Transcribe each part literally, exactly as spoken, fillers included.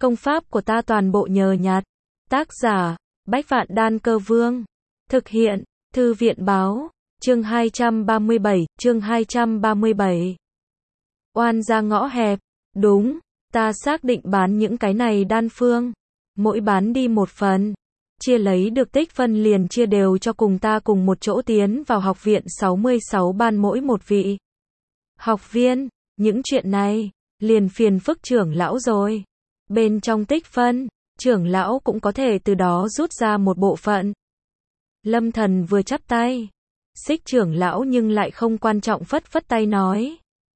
Công pháp của ta toàn bộ nhờ nhặt. Tác giả, Bách Vạn Đan Cơ Vương. Thực hiện, Thư viện Báo. Chương hai trăm ba mươi bảy, chương hai trăm ba mươi bảy. Oan ra ngõ hẹp. Đúng, ta xác định bán những cái này đan phương. Mỗi bán đi một phần. Chia lấy được tích phân liền chia đều cho cùng ta cùng một chỗ tiến vào học viện sáu mươi sáu ban mỗi một vị. Học viên, những chuyện này, liền phiền phức trưởng lão rồi. Bên trong tích phân, trưởng lão cũng có thể từ đó rút ra một bộ phận. Lâm Thần vừa chắp tay. Xích trưởng lão nhưng lại không quan trọng phất phất tay nói.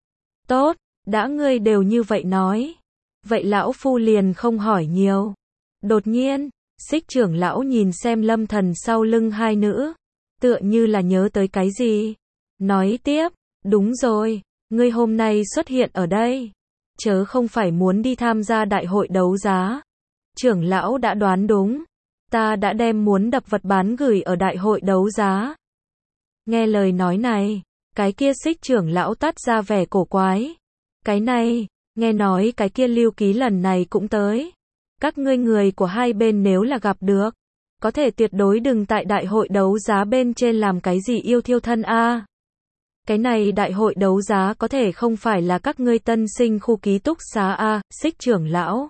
Tốt, đã ngươi đều như vậy nói. Vậy lão phu liền không hỏi nhiều. Đột nhiên, Xích trưởng lão nhìn xem Lâm Thần sau lưng hai nữ. Tựa như là nhớ tới cái gì. Nói tiếp, đúng rồi, ngươi hôm nay xuất hiện ở đây. Chớ không phải muốn đi tham gia đại hội đấu giá. Trưởng lão đã đoán đúng. Ta đã đem muốn đập vật bán gửi ở đại hội đấu giá. Nghe lời nói này, cái kia Xích trưởng lão tắt ra vẻ cổ quái. Cái này, nghe nói cái kia Lưu Ký lần này cũng tới. Các ngươi người của hai bên nếu là gặp được, có thể tuyệt đối đừng tại đại hội đấu giá bên trên làm cái gì yêu thiêu thân a. Cái này đại hội đấu giá có thể không phải là các ngươi tân sinh khu ký túc xá a, Xích trưởng lão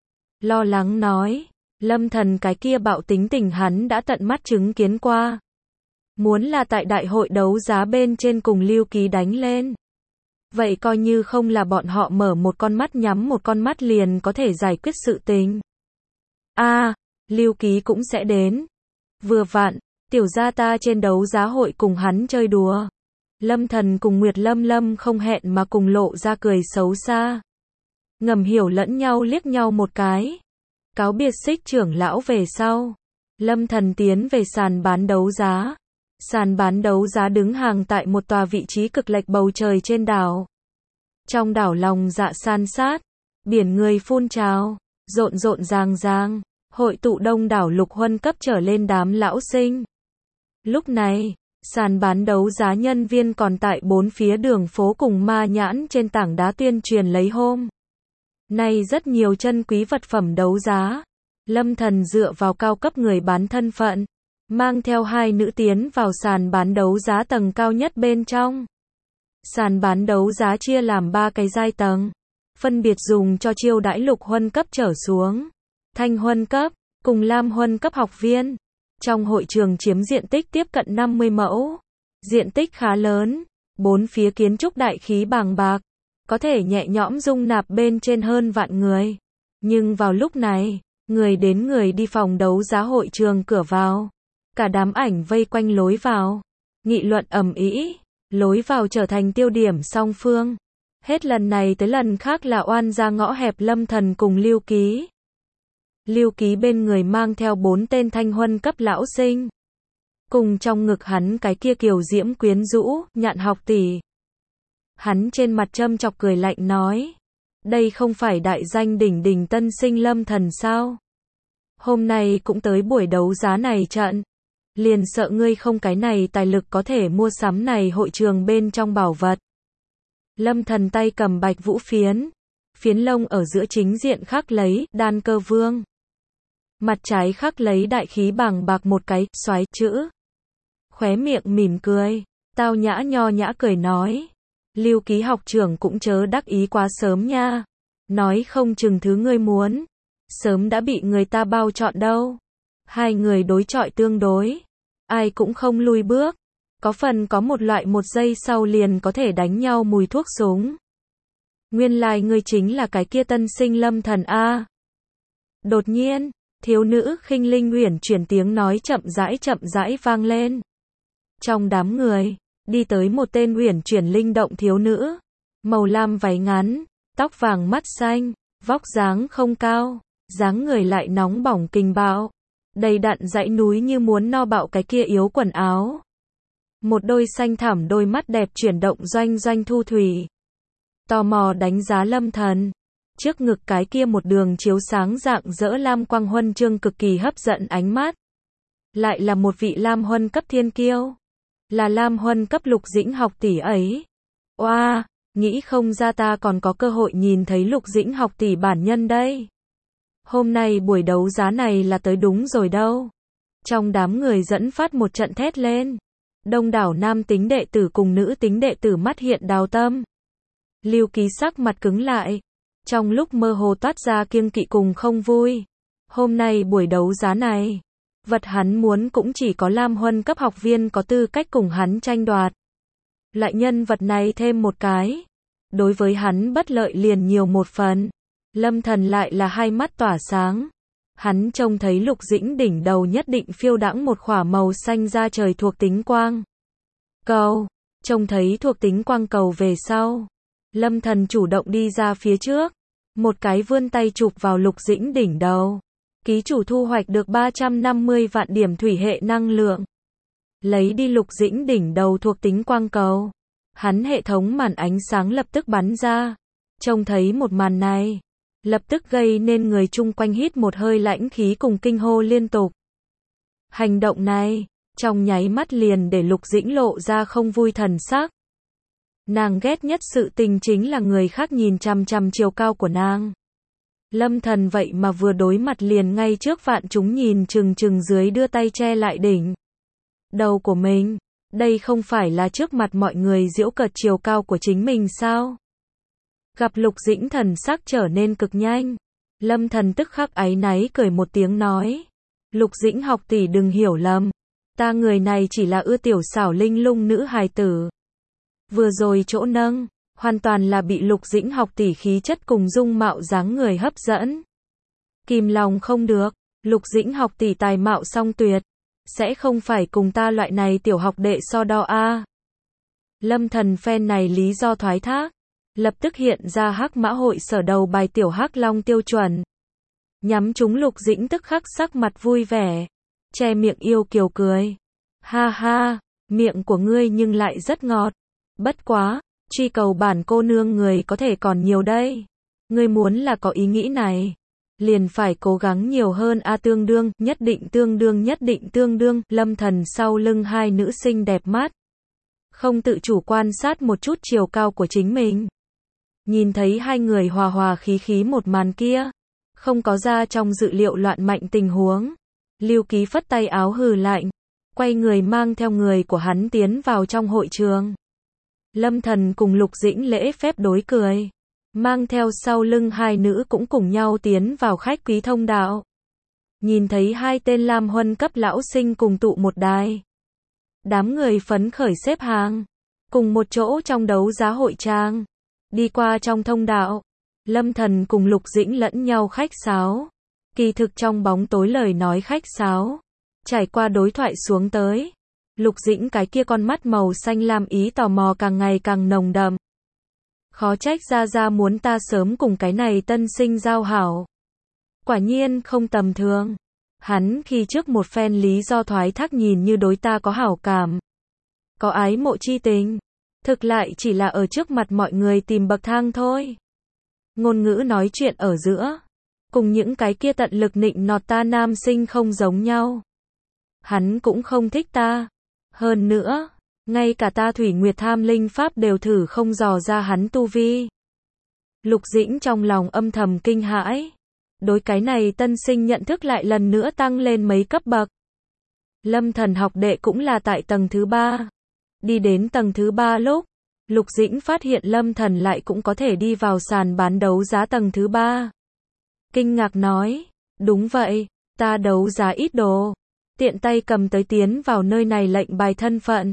lo lắng nói. Lâm Thần cái kia bạo tính tình hắn đã tận mắt chứng kiến qua. Muốn là tại đại hội đấu giá bên trên cùng Lưu Ký đánh lên. Vậy coi như không là bọn họ mở một con mắt nhắm một con mắt liền có thể giải quyết sự tình. A, à, Lưu Ký cũng sẽ đến. Vừa vặn, tiểu gia ta trên đấu giá hội cùng hắn chơi đùa. Lâm Thần cùng Nguyệt Lâm Lâm không hẹn mà cùng lộ ra cười xấu xa. Ngầm hiểu lẫn nhau liếc nhau một cái. Cáo biệt Xích trưởng lão về sau. Lâm Thần tiến về sàn bán đấu giá. Sàn bán đấu giá đứng hàng tại một tòa vị trí cực lệch bầu trời trên đảo. Trong đảo lòng dạ san sát, biển người phun trào, rộn rộn ràng ràng, hội tụ đông đảo lục huân cấp trở lên đám lão sinh. Lúc này, sàn bán đấu giá nhân viên còn tại bốn phía đường phố cùng ma nhãn trên tảng đá tuyên truyền lấy hôm nay rất nhiều chân quý vật phẩm đấu giá. Lâm Thần dựa vào cao cấp người bán thân phận, mang theo hai nữ tiến vào sàn bán đấu giá tầng cao nhất bên trong. Sàn bán đấu giá chia làm ba cái giai tầng, phân biệt dùng cho chiêu đãi lục huân cấp trở xuống, thanh huân cấp, cùng lam huân cấp học viên. Trong hội trường chiếm diện tích tiếp cận năm mươi mẫu, diện tích khá lớn, bốn phía kiến trúc đại khí bàng bạc, có thể nhẹ nhõm dung nạp bên trên hơn vạn người. Nhưng vào lúc này, người đến người đi phòng đấu giá hội trường cửa vào. Cả đám ảnh vây quanh lối vào, nghị luận ầm ĩ, lối vào trở thành tiêu điểm song phương. Hết lần này tới lần khác là oan ra ngõ hẹp Lâm Thần cùng Lưu Ký. Lưu Ký bên người mang theo bốn tên thanh huân cấp lão sinh. Cùng trong ngực hắn cái kia kiều diễm quyến rũ, Nhạn học tỷ. Hắn trên mặt châm chọc cười lạnh nói. Đây không phải đại danh đỉnh đỉnh tân sinh Lâm Thần sao? Hôm nay cũng tới buổi đấu giá này trận. Liền sợ ngươi không cái này tài lực có thể mua sắm này hội trường bên trong bảo vật. Lâm Thần tay cầm bạch vũ phiến. Phiến lông ở giữa chính diện khắc lấy, đan cơ vương. Mặt trái khắc lấy đại khí bàng bạc một cái, xoáy chữ. Khóe miệng mỉm cười, tao nhã nho nhã cười nói. Lưu Ký học trưởng cũng chớ đắc ý quá sớm nha. Nói không chừng thứ ngươi muốn. Sớm đã bị người ta bao trọn đâu. Hai người đối chọi tương đối. Ai cũng không lui bước. Có phần có một loại một giây sau liền có thể đánh nhau mùi thuốc súng. Nguyên lai ngươi chính là cái kia tân sinh Lâm Thần A. Đột nhiên, thiếu nữ khinh linh uyển chuyển tiếng nói chậm rãi chậm rãi vang lên. Trong đám người, đi tới một tên uyển chuyển linh động thiếu nữ. Màu lam váy ngắn, tóc vàng mắt xanh, vóc dáng không cao, dáng người lại nóng bỏng kinh bạo. Đầy đặn dãy núi như muốn no bạo cái kia yếu quần áo. Một đôi xanh thẳm đôi mắt đẹp chuyển động doanh doanh thu thủy. Tò mò đánh giá Lâm Thần. Trước ngực cái kia một đường chiếu sáng dạng dỡ lam quang huân chương cực kỳ hấp dẫn ánh mắt. Lại là một vị lam huân cấp thiên kiêu. Là lam huân cấp Lục Dĩnh học tỷ ấy. Oa, nghĩ không ra ta còn có cơ hội nhìn thấy Lục Dĩnh học tỷ bản nhân đây. Hôm nay buổi đấu giá này là tới đúng rồi đâu. Trong đám người dẫn phát một trận thét lên. Đông đảo nam tính đệ tử cùng nữ tính đệ tử mắt hiện đào tâm. Lưu Ký sắc mặt cứng lại. Trong lúc mơ hồ toát ra kiêng kỵ cùng không vui. Hôm nay buổi đấu giá này, vật hắn muốn cũng chỉ có Lam Huân cấp học viên có tư cách cùng hắn tranh đoạt. Lại nhân vật này thêm một cái. Đối với hắn bất lợi liền nhiều một phần. Lâm Thần lại là hai mắt tỏa sáng. Hắn trông thấy Lục Dĩnh đỉnh đầu nhất định phiêu đãng một khỏa màu xanh da trời thuộc tính quang cầu. Trông thấy thuộc tính quang cầu về sau. Lâm Thần chủ động đi ra phía trước. Một cái vươn tay chụp vào Lục Dĩnh đỉnh đầu. Ký chủ thu hoạch được ba trăm năm mươi vạn điểm thủy hệ năng lượng. Lấy đi Lục Dĩnh đỉnh đầu thuộc tính quang cầu. Hắn hệ thống màn ánh sáng lập tức bắn ra. Trông thấy một màn này. Lập tức gây nên người chung quanh hít một hơi lãnh khí cùng kinh hô liên tục. Hành động này, trong nháy mắt liền để Lục Dĩnh lộ ra không vui thần sắc. Nàng ghét nhất sự tình chính là người khác nhìn chằm chằm chiều cao của nàng. Lâm Thần vậy mà vừa đối mặt liền ngay trước vạn chúng nhìn chừng chừng dưới đưa tay che lại đỉnh đầu của mình. Đây không phải là trước mặt mọi người giễu cợt chiều cao của chính mình sao? Gặp Lục Dĩnh thần sắc trở nên cực nhanh. Lâm Thần tức khắc áy náy cười một tiếng nói. Lục Dĩnh học tỷ đừng hiểu lầm. Ta người này chỉ là ưa tiểu xảo linh lung nữ hài tử. Vừa rồi chỗ nâng, hoàn toàn là bị Lục Dĩnh học tỷ khí chất cùng dung mạo dáng người hấp dẫn. Kìm lòng không được, Lục Dĩnh học tỷ tài mạo song tuyệt. Sẽ không phải cùng ta loại này tiểu học đệ so đo a. Lâm Thần phen này lý do thoái thác. Lập tức hiện ra Hắc Mã hội sở đầu bài tiểu Hắc Long tiêu chuẩn. Nhắm chúng Lục Dĩnh tức khắc sắc mặt vui vẻ. Che miệng yêu kiều cười. Ha ha, miệng của ngươi nhưng lại rất ngọt. Bất quá, truy cầu bản cô nương người có thể còn nhiều đây. Ngươi muốn là có ý nghĩ này. Liền phải cố gắng nhiều hơn a tương đương, nhất định tương đương nhất định tương đương. Lâm Thần sau lưng hai nữ sinh đẹp mắt. Không tự chủ quan sát một chút chiều cao của chính mình. Nhìn thấy hai người hòa hòa khí khí một màn kia. Không có ra trong dự liệu loạn mạnh tình huống. Lưu Ký phất tay áo hừ lạnh. Quay người mang theo người của hắn tiến vào trong hội trường. Lâm Thần cùng Lục Dĩnh lễ phép đối cười. Mang theo sau lưng hai nữ cũng cùng nhau tiến vào khách quý thông đạo. Nhìn thấy hai tên Lam Huân cấp lão sinh cùng tụ một đài. Đám người phấn khởi xếp hàng. Cùng một chỗ trong đấu giá hội trang. Đi qua trong thông đạo. Lâm Thần cùng Lục Dĩnh lẫn nhau khách sáo. Kỳ thực trong bóng tối lời nói khách sáo. Trải qua đối thoại xuống tới. Lục Dĩnh cái kia con mắt màu xanh lam ý tò mò càng ngày càng nồng đậm. Khó trách ra ra muốn ta sớm cùng cái này tân sinh giao hảo. Quả nhiên không tầm thường. Hắn khi trước một phen lý do thoái thác nhìn như đối ta có hảo cảm. Có ái mộ chi tình. Thực lại chỉ là ở trước mặt mọi người tìm bậc thang thôi. Ngôn ngữ nói chuyện ở giữa. Cùng những cái kia tận lực nịnh nọt ta nam sinh không giống nhau. Hắn cũng không thích ta. Hơn nữa, ngay cả ta Thủy Nguyệt Tham Linh Pháp đều thử không dò ra hắn tu vi. Lục Dĩnh trong lòng âm thầm kinh hãi. Đối cái này tân sinh nhận thức lại lần nữa tăng lên mấy cấp bậc. Lâm Thần học đệ cũng là tại tầng thứ ba. Đi đến tầng thứ ba lúc, Lục Dĩnh phát hiện Lâm Thần lại cũng có thể đi vào sàn bán đấu giá tầng thứ ba. Kinh ngạc nói, đúng vậy, ta đấu giá ít đồ. Tiện tay cầm tới tiến vào nơi này lệnh bài thân phận.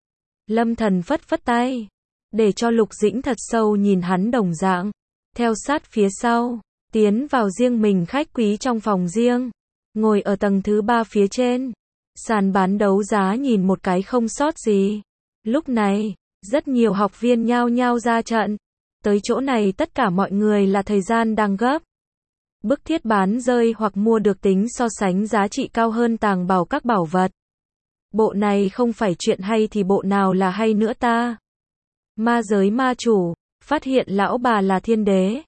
Lâm Thần phất phất tay. Để cho Lục Dĩnh thật sâu nhìn hắn đồng dạng. Theo sát phía sau. Tiến vào riêng mình khách quý trong phòng riêng. Ngồi ở tầng thứ ba phía trên. Sàn bán đấu giá nhìn một cái không sót gì. Lúc này, rất nhiều học viên nhao nhao ra trận. Tới chỗ này tất cả mọi người là thời gian đang gấp. Bức thiết bán rơi hoặc mua được tính so sánh giá trị cao hơn tàng bảo các bảo vật. Bộ này không phải chuyện hay thì bộ nào là hay nữa ta. Ma giới ma chủ, phát hiện lão bà là thiên đế.